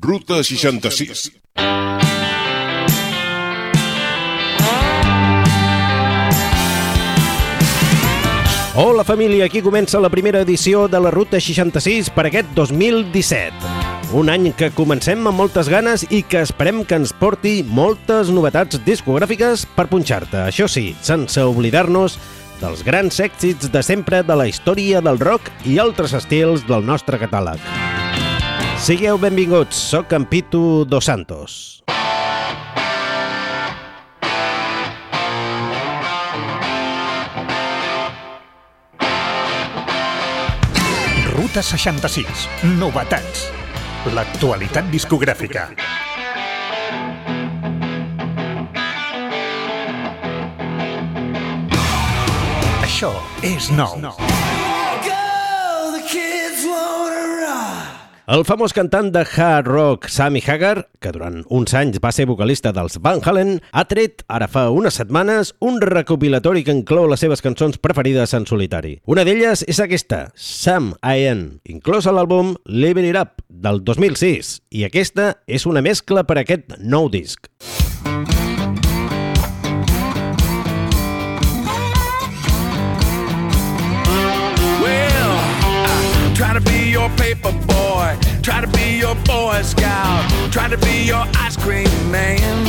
Ruta 66. Hola família, aquí comença la primera edició de la Ruta 66 per aquest 2017. Un any que comencem amb moltes ganes i que esperem que ens porti moltes novetats discogràfiques per punxar-te. Això sí, sense oblidar-nos dels grans èxits de sempre de la història del rock i altres estils del nostre catàleg. Sigueu benvinguts, soc en Pitu Dos Santos. Ruta 66. Novetats. L'actualitat discogràfica. Això és nou. El famós cantant de hard rock Sammy Hagar, que durant uns anys va ser vocalista dels Van Halen, ha tret, ara fa unes setmanes, un recopilatori que inclou les seves cançons preferides en solitari. Una d'elles és aquesta, Sam I Am, inclòs a l'àlbum Living It Up, del 2006, i aquesta és una mescla per a aquest nou disc. Try to be your paper boy, try to be your boy scout, try to be your ice cream man.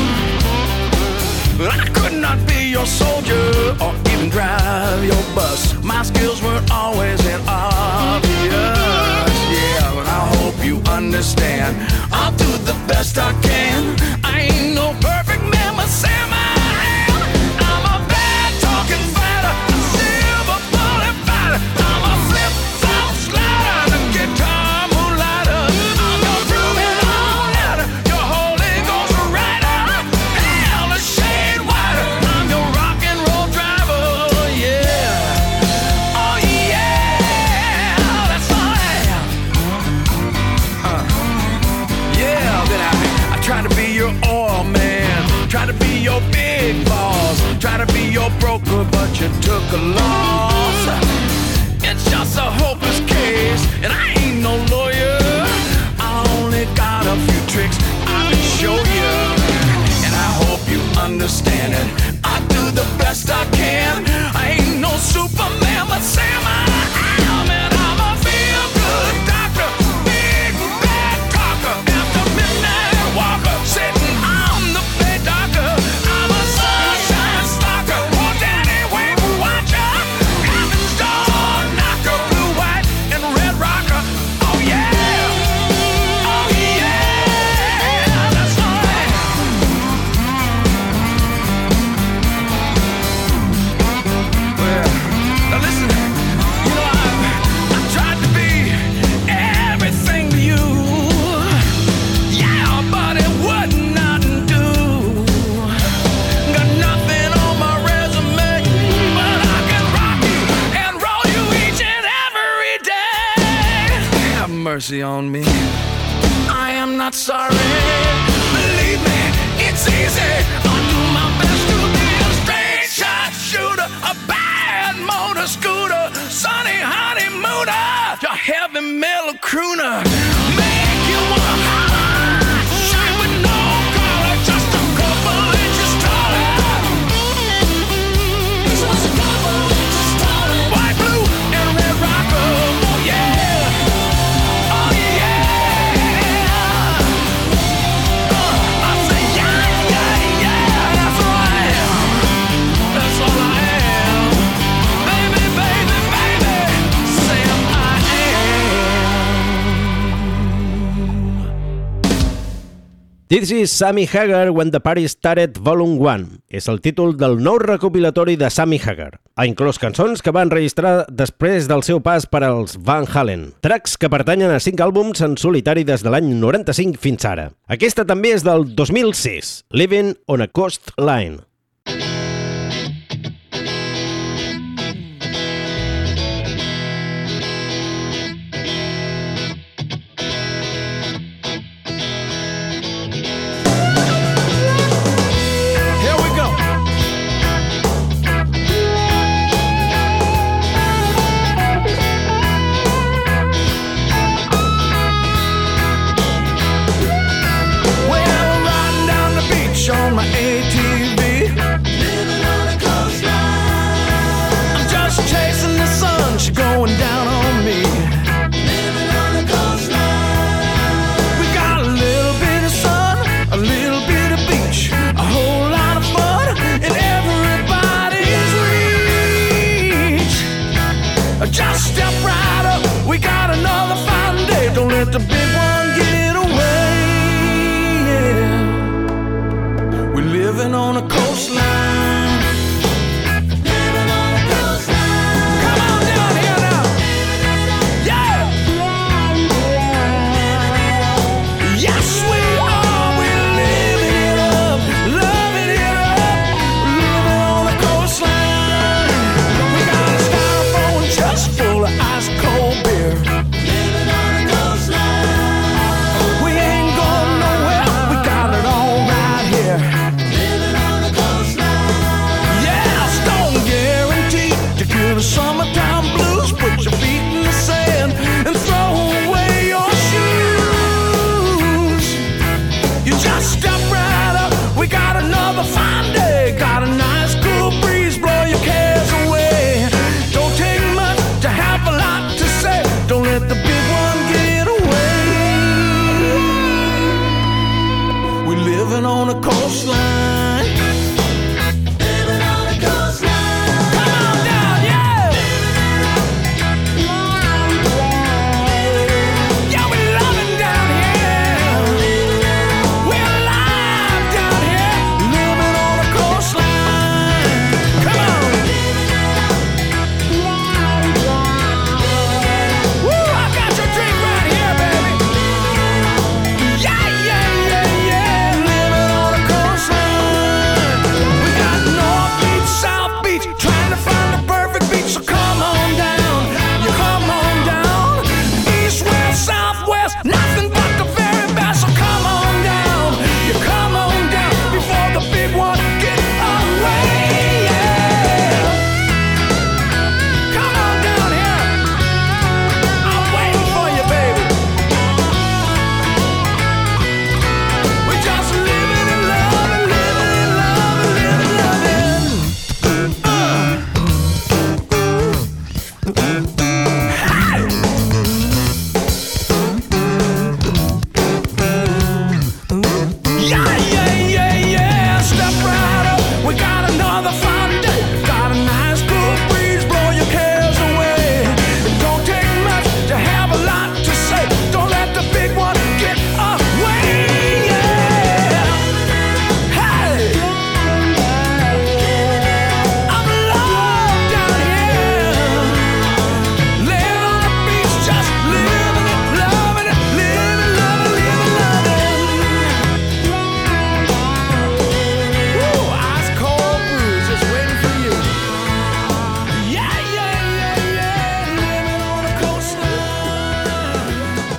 But I could not be your soldier or even drive your bus. My skills weren't always that obvious. Yeah, but I hope you understand. I'll do the best I can. I ain't no perfect man, but Sam I am. I'm a bad talking fighter, a silver bullet fighter. I'm a flip slider, the guitar moonlighter. I'm your proven all-nighter, your Holy Ghost rider. Hell, a shade wider. I'm your rock and roll driver, yeah. Oh yeah, that's all I am. Yeah, then I try to be your oil man, try to be your big boss, try to be your broker, but you took a loss. It's just a hopeless case, and I ain't no lawyer. I only got a few tricks I can show you, and I hope you understand it. I do the best I can. I ain't no Superman, but Sam I am, and I'm a feel-good doctor, big bad talker, after midnight walker, sitting on the bed doctor. I'm a sunshine stalker, oh daddy wave watcher, heaven's door knocker, blue, white, and red rocker. Oh yeah, that's all I am. Well, now listen, you know I tried to be everything to you, yeah, but it would not do. Got nothing on my resume, but I can rock you and roll you each and every day. Have mercy on me, I am not sorry. Believe me, it's easy. I'll do my best to be a straight shot shooter, a bad motor scooter, sunny honeymooner, your heavy metal crooner. Make you wanna holler, shine with no collar, just a couple inches taller. Just a couple inches taller. White, blue, and red rocker, oh yeah, oh yeah. I say yeah, that's all I am. That's all I am. Baby, baby, baby, Sam I am. This is Sammy Hagar When the Party Started Volume 1. És el títol del nou recopilatori de Sammy Hagar. Ha inclòs cançons que va enregistrar després del seu pas per als Van Halen. Tracks que pertanyen a 5 àlbums en solitari des de l'any 95 fins ara. Aquesta també és del 2006, Living on a Coastline. Here we go.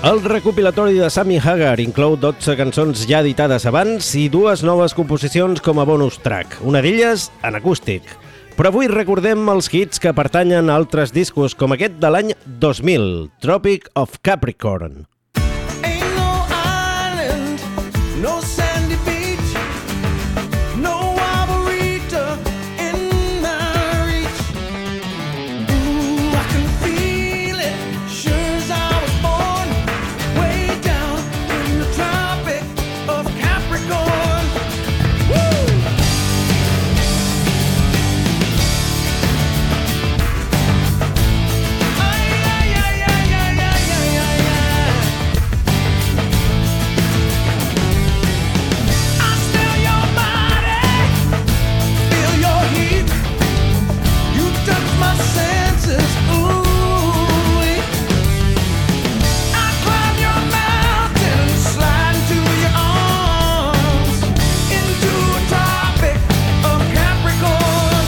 El recopilatori de Sammy Hagar inclou 12 cançons ja editades abans i 2 noves composicions com a bonus track, una d'elles en acústic. Però avui recordem els hits que pertanyen a altres discos com aquest de l'any 2000, Tropic of Capricorn. Ain't no island, no sandy beach, no arboreta in my reach. Ooh, I can feel it, sure as I was born, way down in the Tropic of Capricorn. Woo! Ay, ay, ay, ay, ay, ay, ay, ay, ay. I smell your body, feel your heat. You touch my senses, ooh. I climb your mountain, slide into your arms, into a Tropic of Capricorn.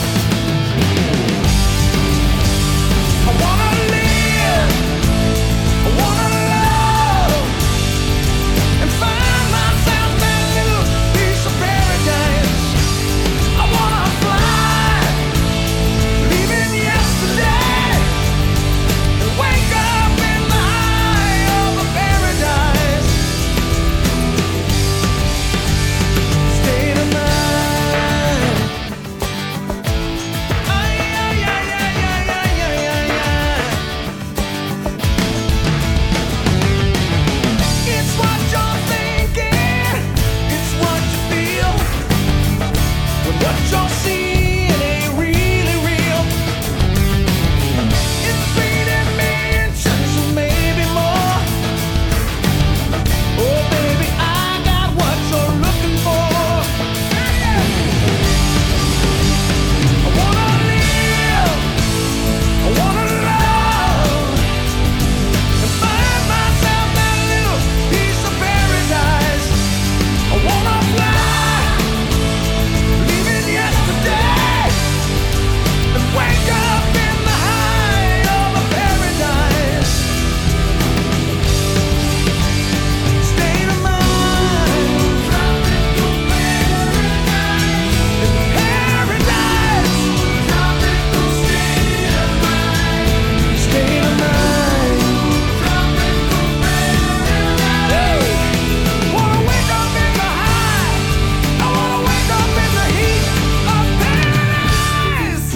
I wanna live, I wanna love, and find myself that little piece of paradise. I wanna fly, leaving yesterday, and wake up in the high of a paradise. State of mind. Ay, ay, ay, ay, ay, ay, ay, ay, ay. It's what you're thinking, it's what you feel, when what you're seeing ain't really real. In 3 dimensions or maybe more. Oh baby, I got what you're looking for. I wanna live, I wanna love, and find myself that little piece of paradise. I wanna fly, leaving yesterday, and wake up in the high of a paradise. State of mind, tropical paradise. Paradise, tropical state of mind. State of mind, tropical paradise. Wanna wake up in the high, I wanna wake up in the heat of paradise.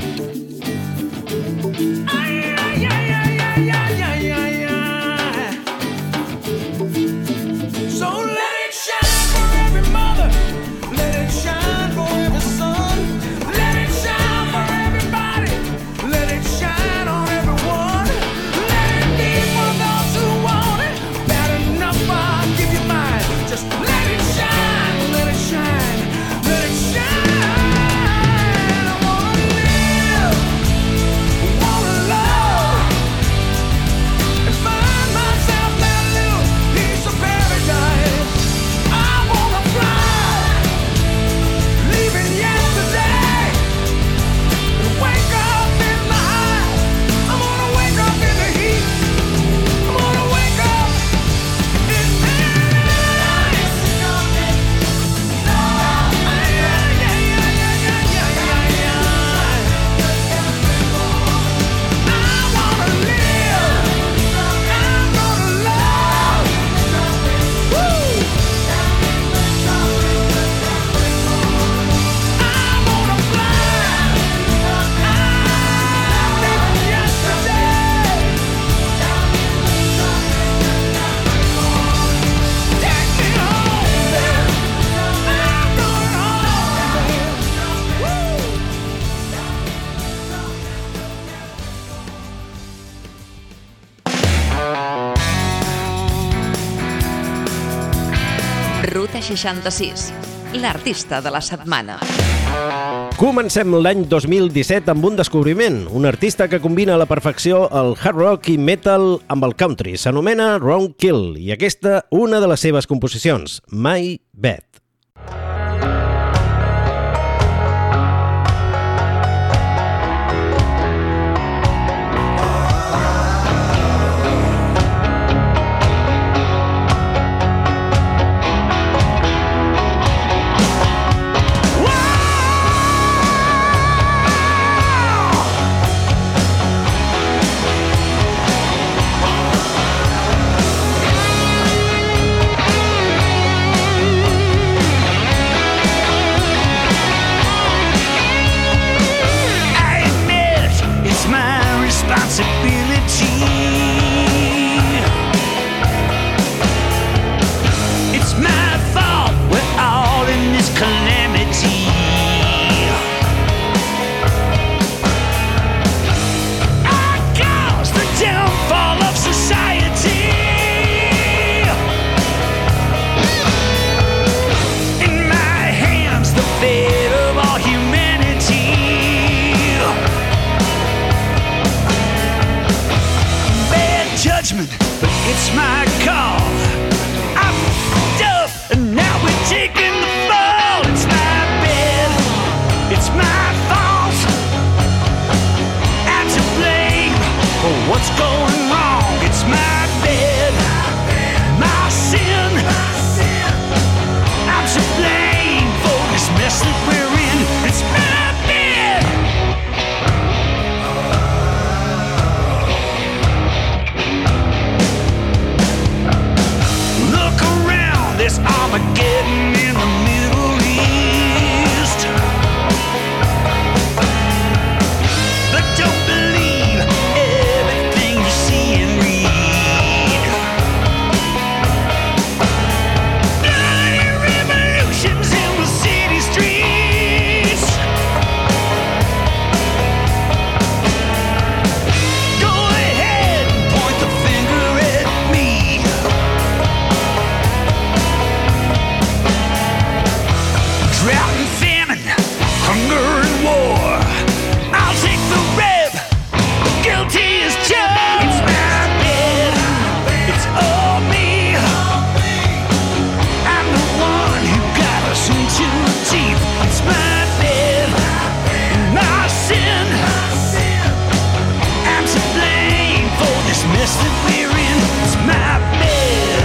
Ay, ay, ay, ay, ay, ay, ay, ay, ay. So let it shine for every mother, let it shine for every son, let it shine for everybody, let it shine on everyone, let it be for those who want it. Bad enough, I'll give you mine. Just let it shine, let it shine, let it shine. I wanna live, wanna love, and find myself that little piece of paradise. I wanna fly, leaving yesterday, and wake up in the high. I wanna wake up in the heat. I wanna wake up in paradise. Ay, ay, ay, ay, ay, ay, ay, ay, ay. I wanna live, I'm gonna love. Woo! I wanna fly, I'm leaving yesterday. Take me home, babe. I'm going home, babe. Woo! Ruta 66, l'artista de la setmana. Comencem l'any 2017 amb un descobriment, un artista que combina a la perfecció el hard rock i metal amb el country. S'anomena Ron Kill i aquesta una de les seves composicions, My Bed. going wrong? It's my bed, my sin. I'm to blame for this mess that we're in. It's my bed. Look around, there's Armageddon in the Middle East. But don't believe everything you see and read. Bloody revolutions in the city streets. Go ahead and point the finger at me. Drought and famine, hunger and war. I'll take the rev, guilty as charged. It's my bed, it's all me. I'm the one who got us into the deep. It's my bed, my sin. I'm to blame for this mess that we're in. It's my bed.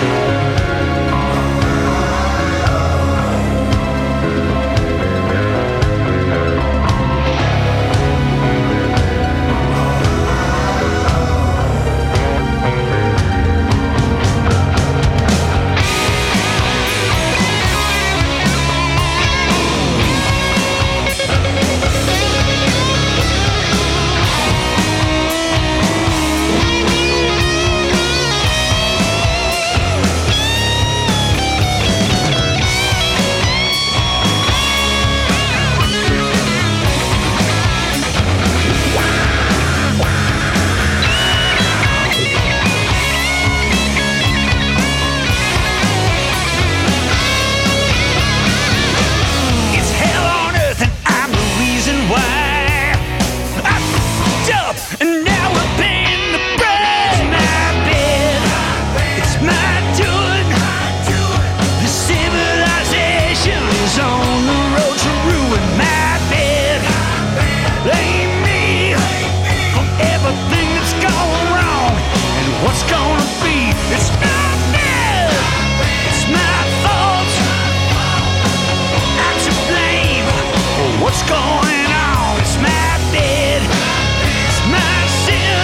It's hell on earth and I'm the reason why. I fucked up and now we're paying the price. My bed, it's my doing. The civilization is on the road to ruin. My bed, blame me for everything that's gone wrong and what's gonna be. It's my bed, it's my fault. I'm to blame for what's going on. It's my bed, it's my sin.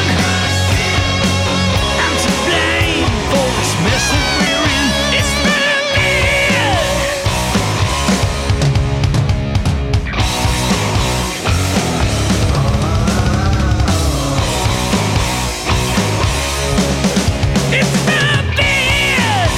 I'm to blame for this mess that we're in. It's my bed. It's my bed.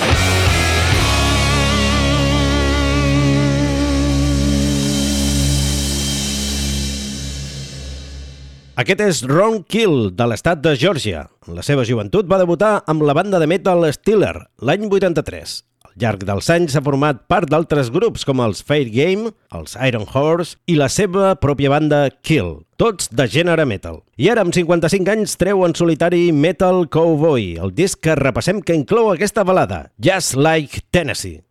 Aquest és Ron Keel, de l'estat de Geòrgia. En la seva joventut va debutar amb la banda de metal Steeler, l'any 83. Al llarg dels anys s'ha format part d'altres grups com els Fair Game, els Iron Horse i la seva pròpia banda Keel, tots de gènere metal. I ara, amb 55 anys, treu en solitari Metal Cowboy, el disc que repassem que inclou aquesta balada, Just Like Tennessee.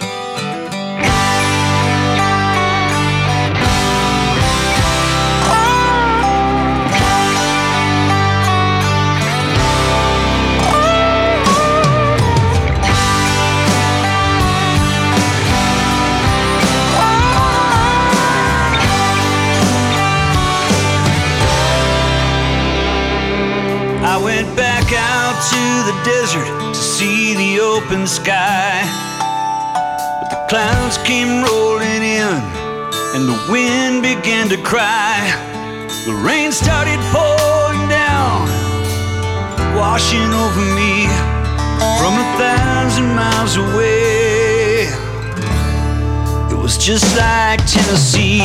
I went back out to the desert to see the open sky, but the clouds came rolling in and the wind began to cry. The rain started pouring down, washing over me from 1,000 miles away. It was just like Tennessee.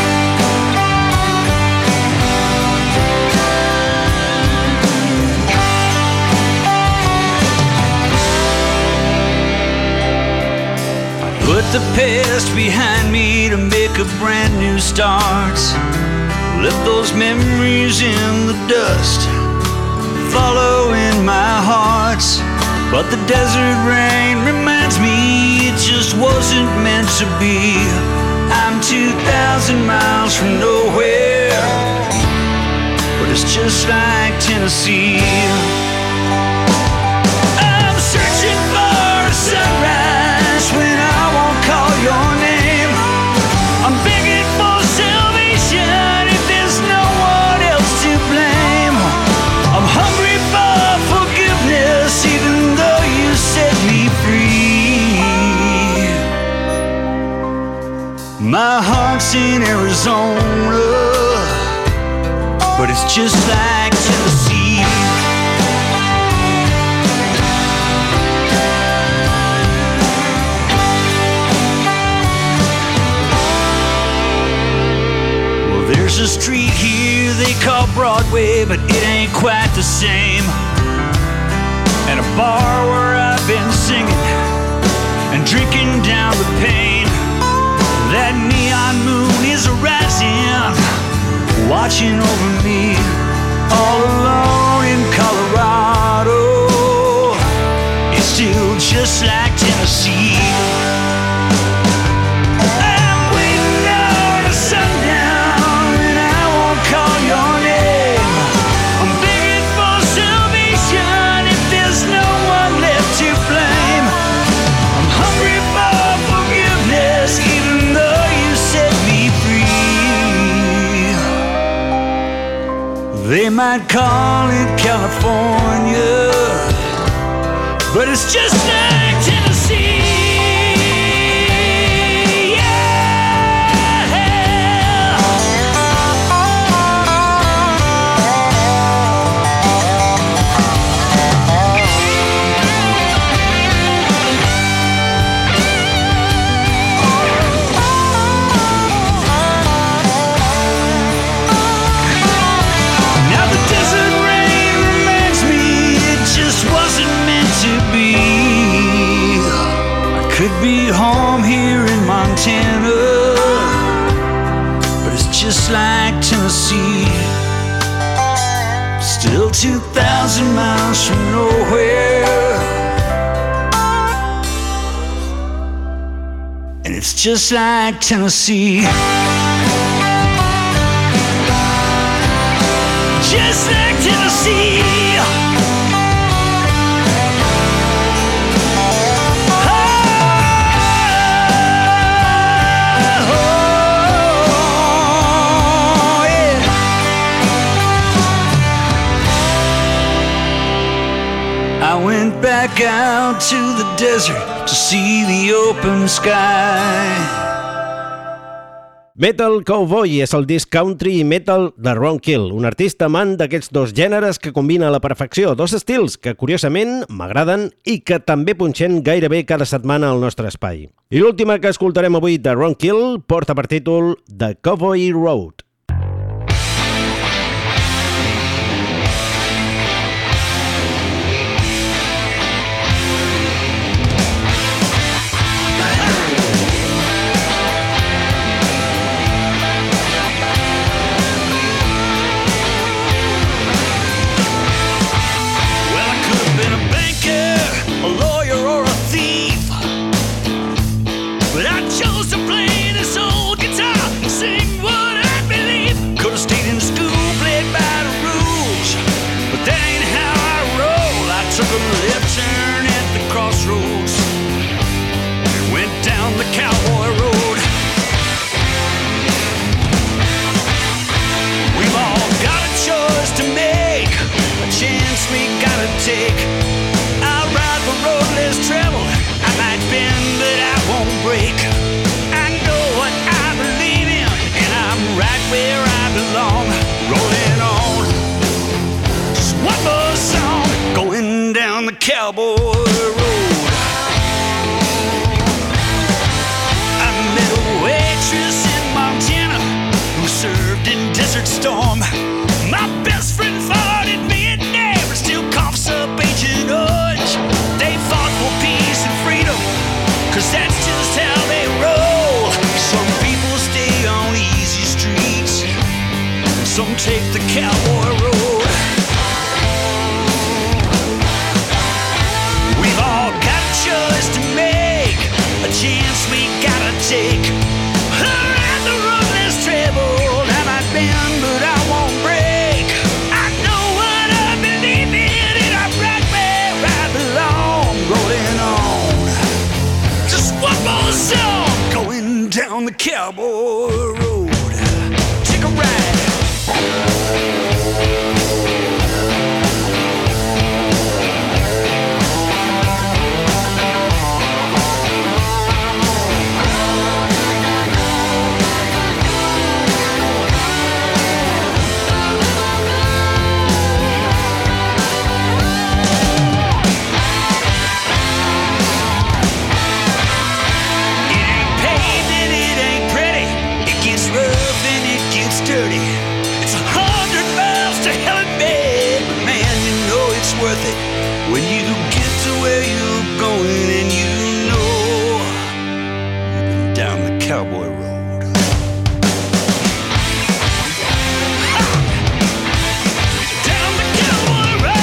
Put the past behind me to make a brand new start. Left those memories in the dust, follow in my heart. But the desert rain reminds me it just wasn't meant to be. I'm 2,000 miles from nowhere, but it's just like Tennessee. I'm searching for a sunrise when I won't call your name. I'm begging for salvation if there's no one else to blame. I'm hungry for forgiveness even though you set me free. My heart's in Arizona, but it's just like Tennessee. Well, there's a street here they call Broadway, but it ain't quite the same. And a bar where I've been singing and drinking down the pain. That neon moon is rising, watching over me, all alone in Colorado. It's still just like Tennessee. I'm waiting on a sundown and I won't call your name. I'm begging for salvation if there's no one left to blame. I'm hungry for forgiveness even though you set me free. They might call it California, but it's just like Tennessee. Could be home here in Montana, but it's just like Tennessee. Still 2,000 miles from nowhere, and it's just like Tennessee. Just like Tennessee. I went back out to the desert to see the open sky. Metal Cowboy és el disc country i metal de Ron Keel, un artista amant d'aquests dos gèneres que combina a la perfecció dos estils que, curiosament, m'agraden i que també punxem gairebé cada setmana al nostre espai. I l'última que escoltarem avui de Ron Keel porta per títol The Cowboy Road. Cowboy Road. I met a waitress in Montana who served in Desert Storm. My best friend fought in Vietnam and still coughs up Agent Orange. They fought for peace and freedom, 'cause that's just how they roll. Some people stay on easy streets, some take the cowboy road. Choice to make, a chance we gotta take. Around the road less traveled, I might bend but I won't break. I down the cowboy road. Take a ride. When you get to where you're going and you know you've been down the cowboy road. Down the cowboy road.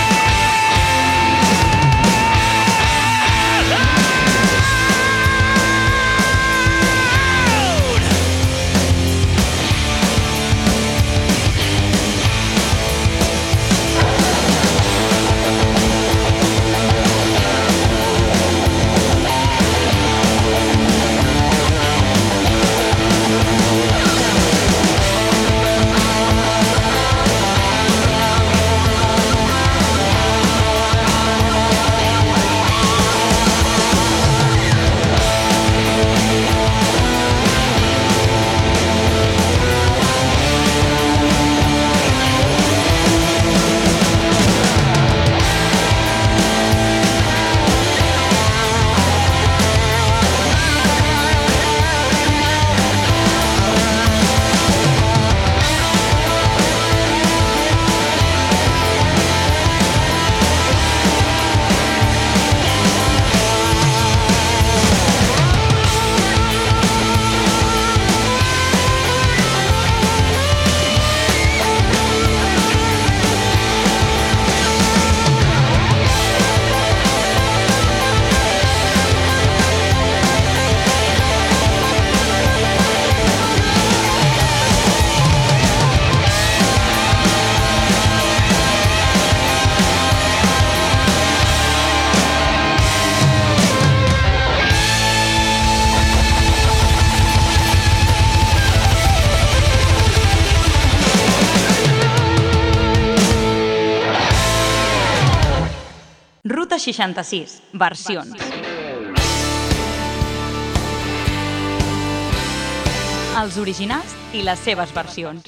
Ruta 66, versions. Els originals i les seves versions.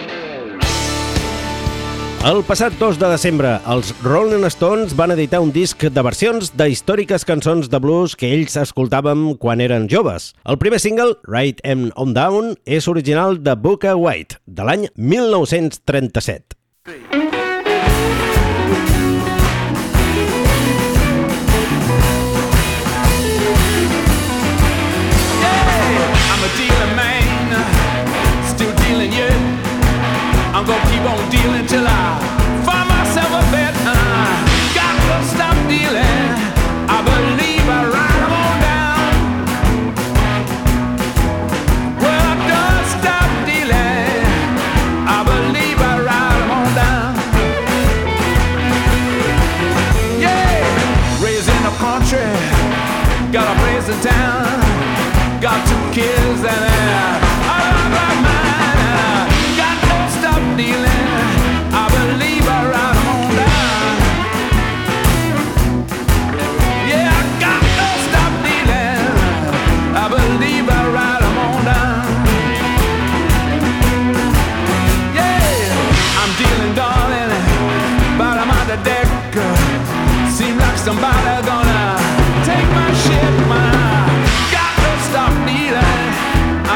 El passat 2 de desembre, els Rolling Stones van editar un disc de versions de històriques cançons de blues que ells escoltàvem quan eren joves. El primer single, Ride 'Em On Down, és original de Booker White, de l'any 1937. I'm gonna keep on dealing till I find myself a bed. Got to stop dealing. I believe I write them on down. Well, I done stop dealing. I believe I write them on down. Yeah, raised in the country, got a place in town, got 2 kids and I love my mind. Dealing, I believe I write them on down. Yeah, I got to stop dealing. I believe I write them on down. Yeah, I'm dealing, darling, but I'm on the deck. Seems like somebody gonna take my shit, man. Got to stop dealing. I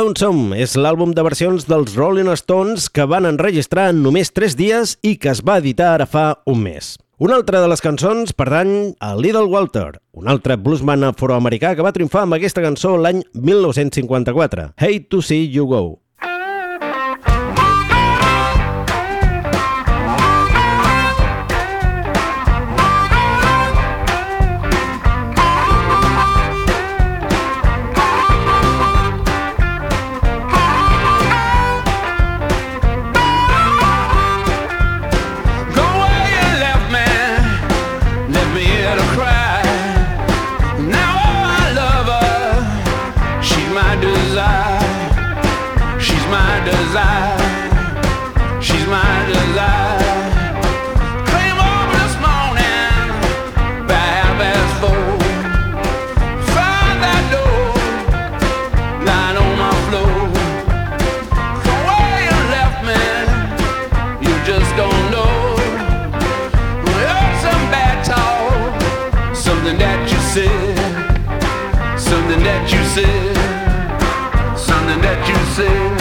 Lonesome és l'àlbum de versions dels Rolling Stones que van enregistrar en només 3 dies i que es va editar ara fa un mes. Una altra de les cançons pertany a Little Walter, un altre bluesman afroamericà que va triomfar amb aquesta cançó l'any 1954, Hate to See You Go. She's my desire. Came over this morning by 4:30. Find that door lying on my floor. The way you left me, you just don't know. Well, some bad talk, something that you said, something that you said, something that you said.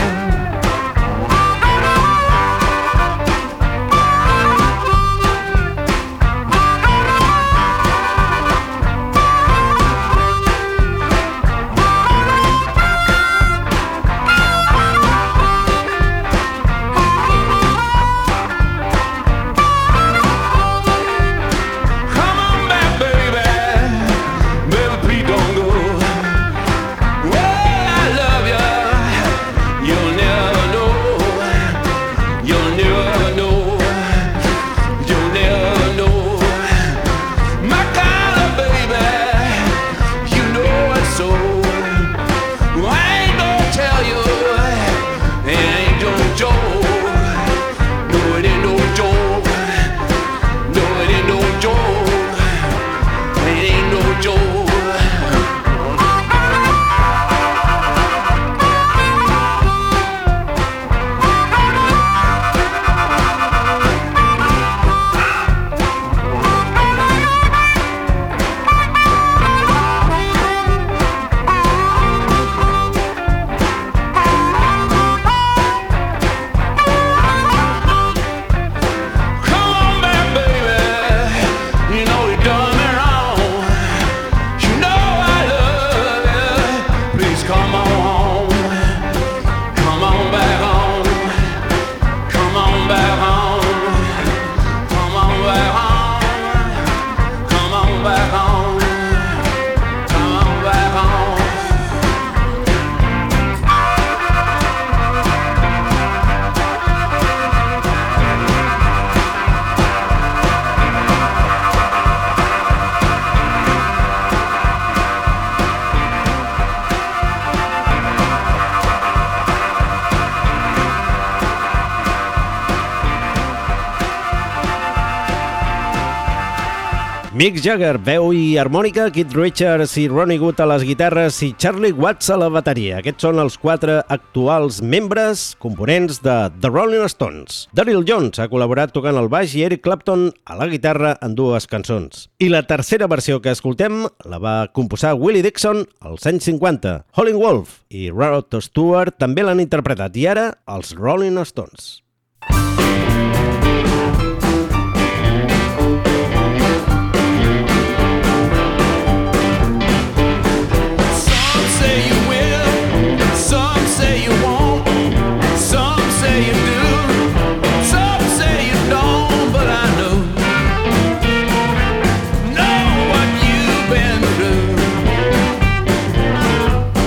Mick Jagger, veu i harmònica, Keith Richards i Ronnie Wood a les guitarres i Charlie Watts a la bateria. Aquests són els 4 actuals membres components de The Rolling Stones. Daryl Jones ha col·laborat tocant el baix i Eric Clapton a la guitarra en 2 cançons. I la tercera versió que escoltem la va composar Willie Dixon als anys 50. Howlin' Wolf i Rod Stewart també l'han interpretat i ara els Rolling Stones.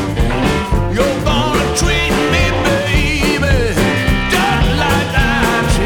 You're gonna treat me, baby, just like I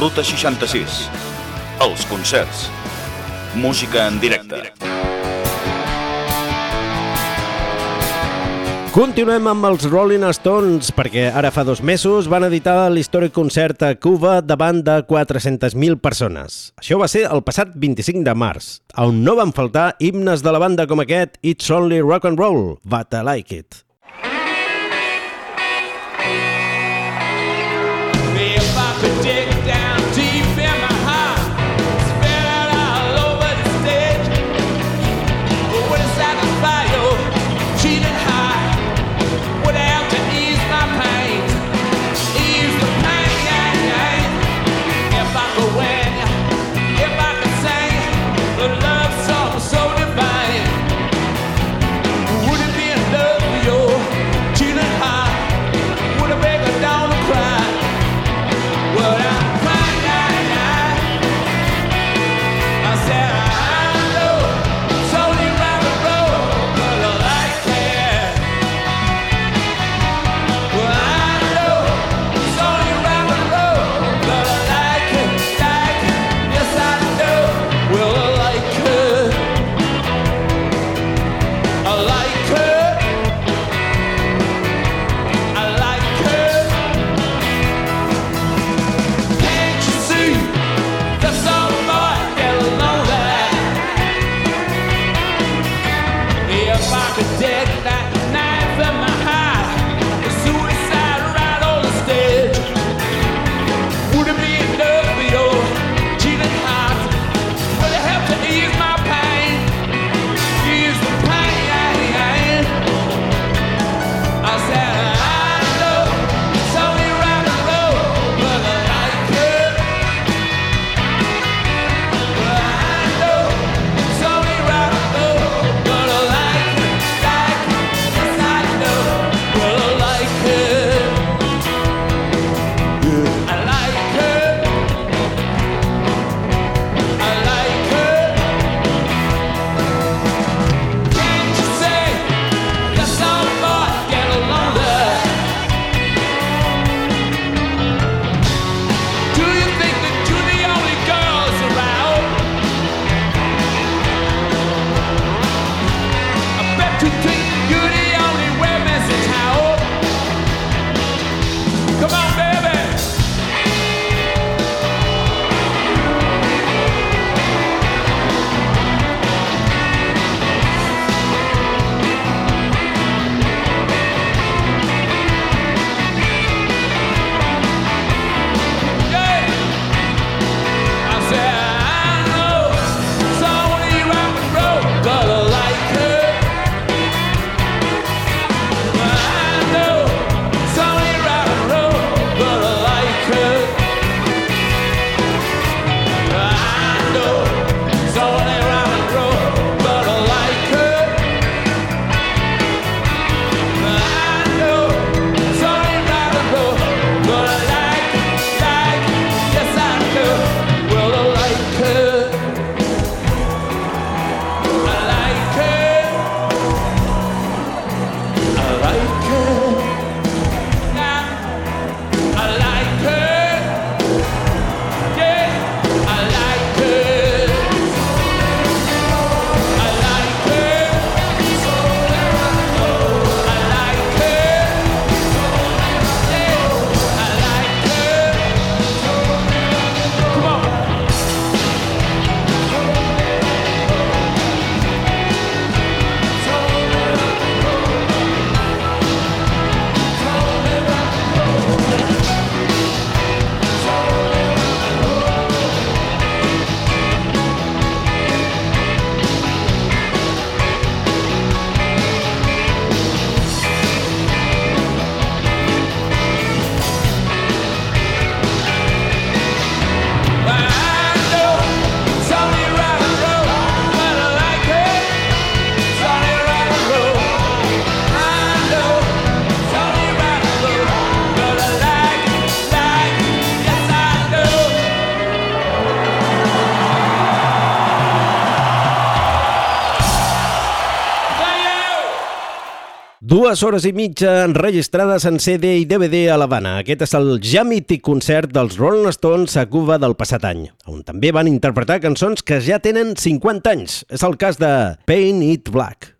Ruta 66. Els concerts. Música en directe. Continuem amb els Rolling Stones, perquè ara fa 2 mesos van editar l'històric concert a Cuba davant de 400.000 persones. Això va ser el passat 25 de març, on no van faltar himnes de la banda com aquest It's Only Rock and Roll, But I Like It. So divine, would it be enough for your 2 hores i mitja enregistrades en CD i DVD a l'Havana. Aquest és el ja mític concert dels Rolling Stones a Cuba del passat any, on també van interpretar cançons que ja tenen 50 anys. És el cas de Paint It Black.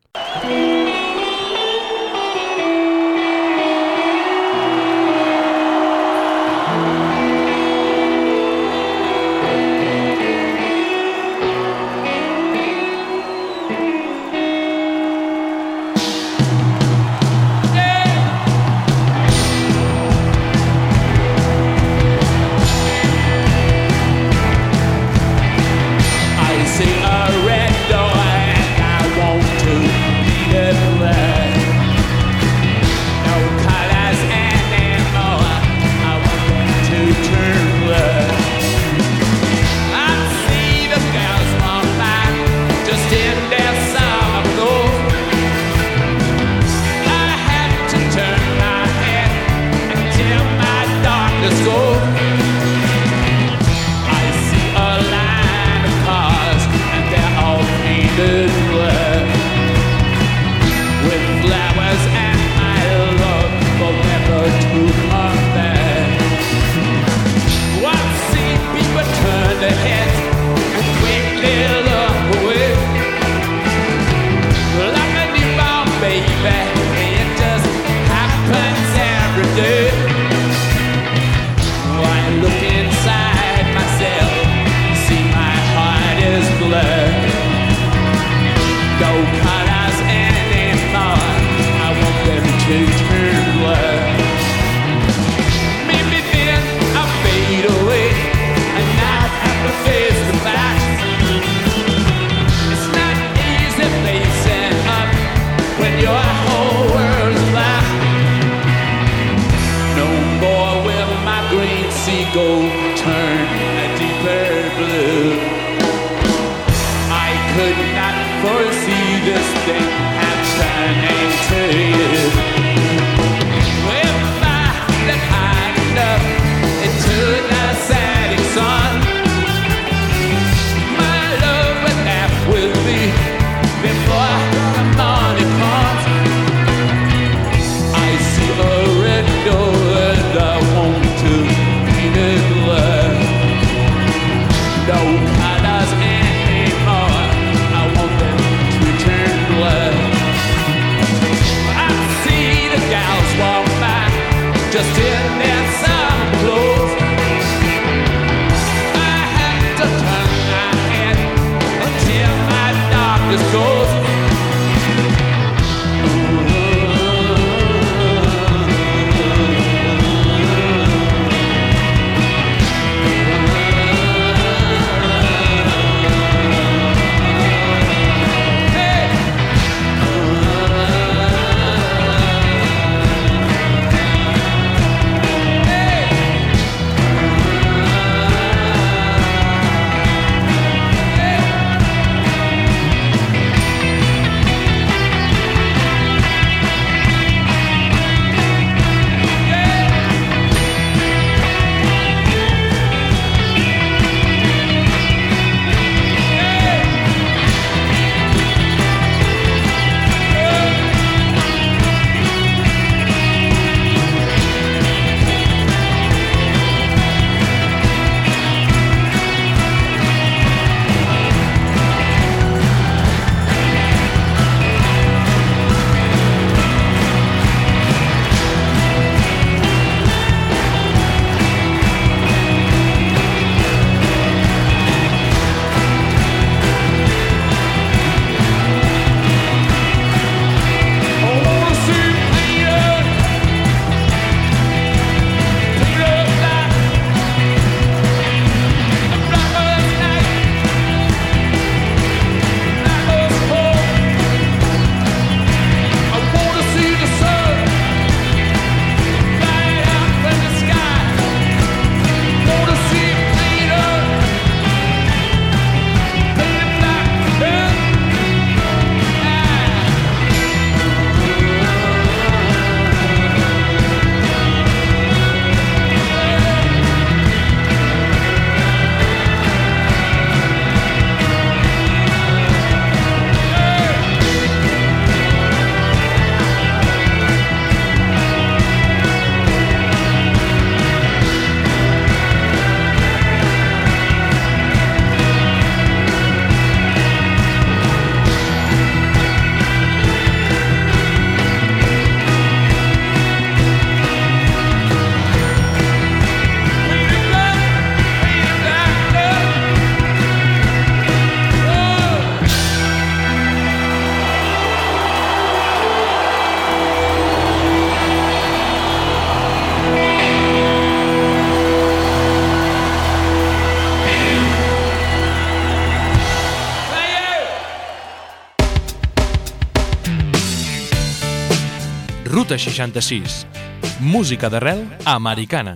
Ruta 66. Música d'arrel americana.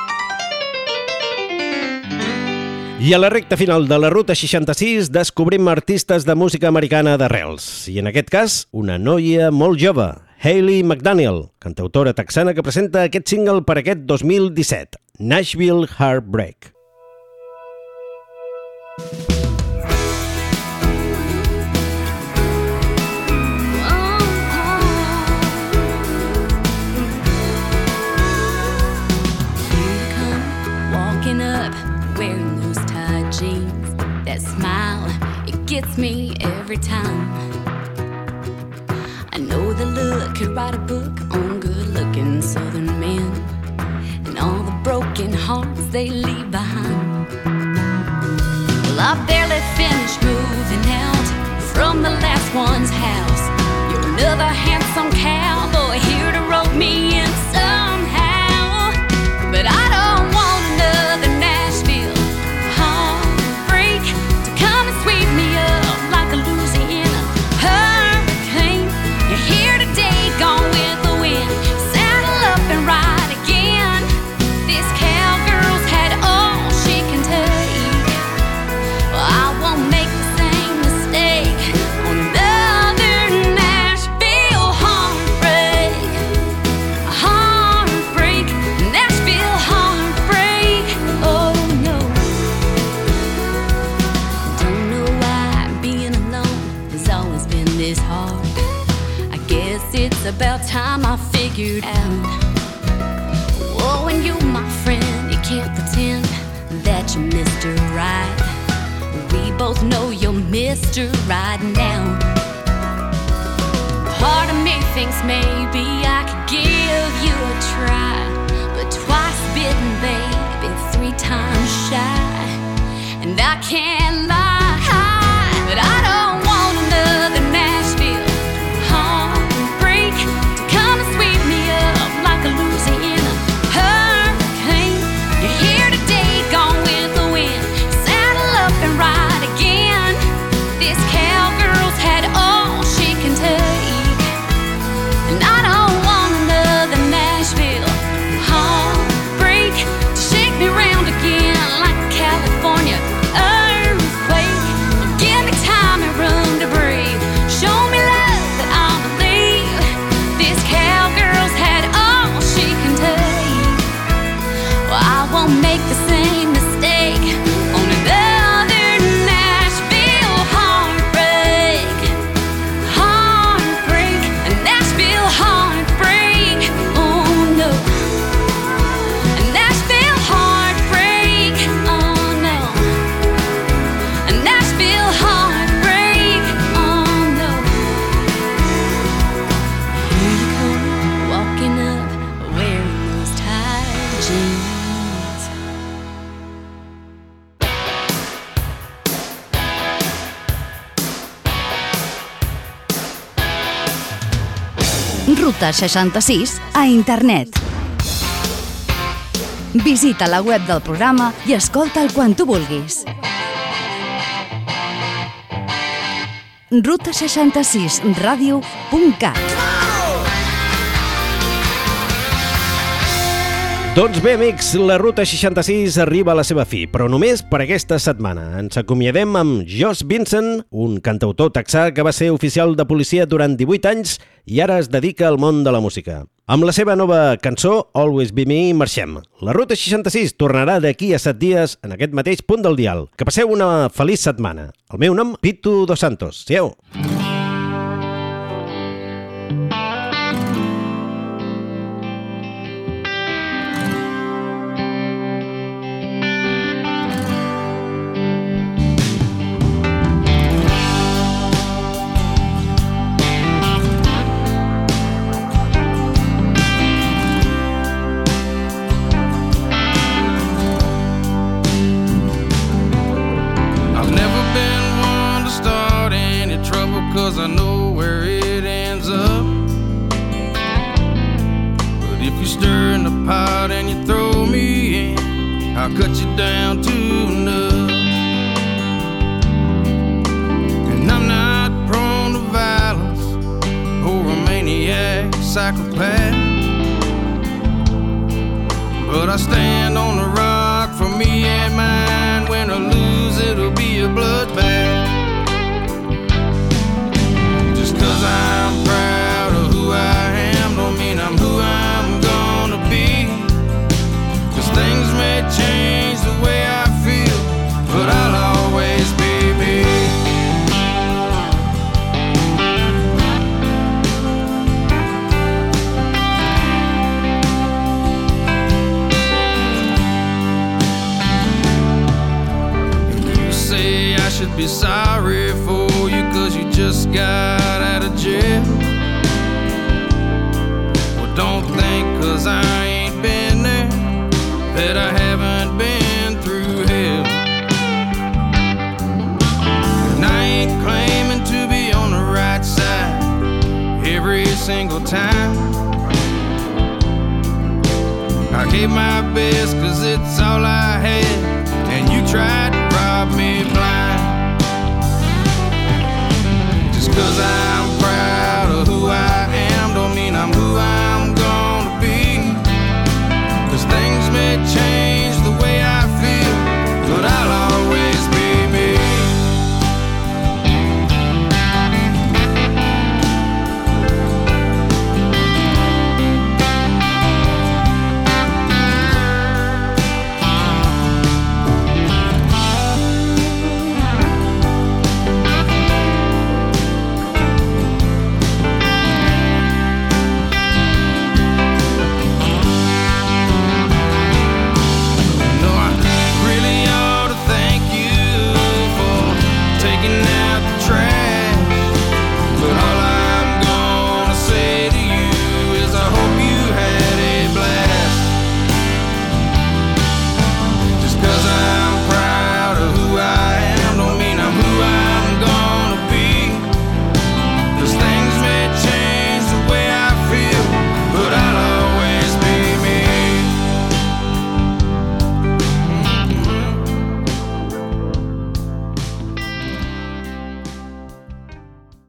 I a la recta final de la Ruta 66 descobrim artistes de música americana d'arrels. I en aquest cas, una noia molt jove, Hayley McDaniel, cantautora texana que presenta aquest single per aquest 2017, Nashville Heartbreak. Gets me every time. I know the look could write a book on good-looking southern men and all the broken hearts they leave behind. Well, I barely finished moving out from the last one's house. You're another handsome cowboy here to rope me in somehow. But I don't want another Nashville heartbreak to come and sweep me up like a Louisiana hurricane. You're here today, gone with the wind. Saddle up and ride again. This cowgirl's had all she can take. Well, I won't make the same mistake on another Nashville heartbreak. A heartbreak, Nashville heartbreak. Oh no. Don't know why being alone has always been this hard. I guess it's about time I figured out. Oh, when you're my friend, you can't pretend that you're Mr. Right. We both know you're Mr. Right now. Part of me thinks maybe I could give you a try, but twice bitten, baby, 3 times shy. And I can't lie, but I don't want another Nashville heartbreak to come and sweep me up like a Louisiana hurricane. You're here today, gone with the wind. Saddle up and ride again. This cowgirl's had all she can take. And I don't want another Nashville heartbreak to shake me round again like a California earthquake. Give me time and room to breathe. Show me love that I'll believe. This cowgirl's had all she can take. Well, I won't make the same mistake on another Nashville heartbreak. Heartbreak, a Nashville heartbreak. Oh no. A Nashville heartbreak. Oh no. A Nashville heartbreak. Oh no. Here you come, walking up, wearing those tight jeans. Ruta 66 a internet. Visita la web del programa i escolta'l quan tu vulguis. ruta66radio.cat. Doncs bé, amics, la Ruta 66 arriba a la seva fi, però només per aquesta setmana. Ens acomiadem amb Josh Vincent, un cantautor texà que va ser oficial de policia durant 18 anys i ara es dedica al món de la música. Amb la seva nova cançó, Always Be Me, marxem. La Ruta 66 tornarà d'aquí a 7 dies en aquest mateix punt del dial. Que passeu una feliç setmana. El meu nom, Pitu Dos Santos. Siau! I've never been one to start any trouble, 'cause I know where it ends up. But if you stir in the pot and you throw me in, I'll cut you down to enough. And I'm not prone to violence or a maniac psychopath. But I stand on the rock for me and mine. Win or lose, it'll be a bloodbath. Just 'cause I'm proud of who I am don't mean I'm who I'm gonna be. 'Cause things may change the way I feel, but I'll always be me. You say I should be sorry for you 'cause you just got out of jail. Well, don't think 'cause I ain't been there that I haven't been through hell. And I ain't claiming to be on the right side every single time. I gave my best 'cause it's all I had, and you tried to rob me blind. Just 'cause I